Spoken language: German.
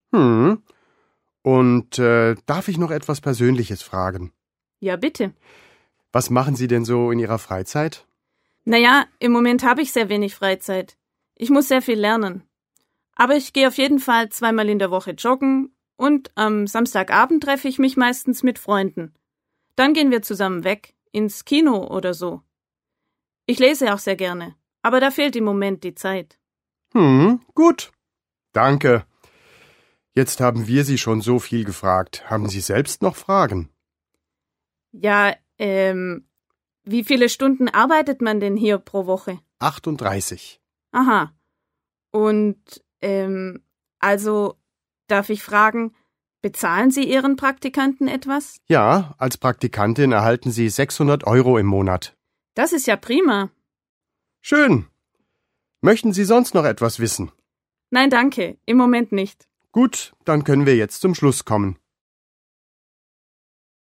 Und darf ich noch etwas Persönliches fragen? Ja, bitte. Was machen Sie denn so in Ihrer Freizeit? Naja, im Moment habe ich sehr wenig Freizeit. Ich muss sehr viel lernen. Aber ich gehe auf jeden Fall 2-mal in der Woche joggen und am Samstagabend treffe ich mich meistens mit Freunden. Dann gehen wir zusammen weg, ins Kino oder so. Ich lese auch sehr gerne, aber da fehlt im Moment die Zeit. Gut. Danke. Jetzt haben wir Sie schon so viel gefragt. Haben Sie selbst noch Fragen? Ja, wie viele Stunden arbeitet man denn hier pro Woche? 38. Aha. Und, also, darf ich fragen, bezahlen Sie Ihren Praktikanten etwas? Ja, als Praktikantin erhalten Sie 600 € im Monat. Das ist ja prima. Schön. Möchten Sie sonst noch etwas wissen? Nein, danke, im Moment nicht. Gut, dann können wir jetzt zum Schluss kommen.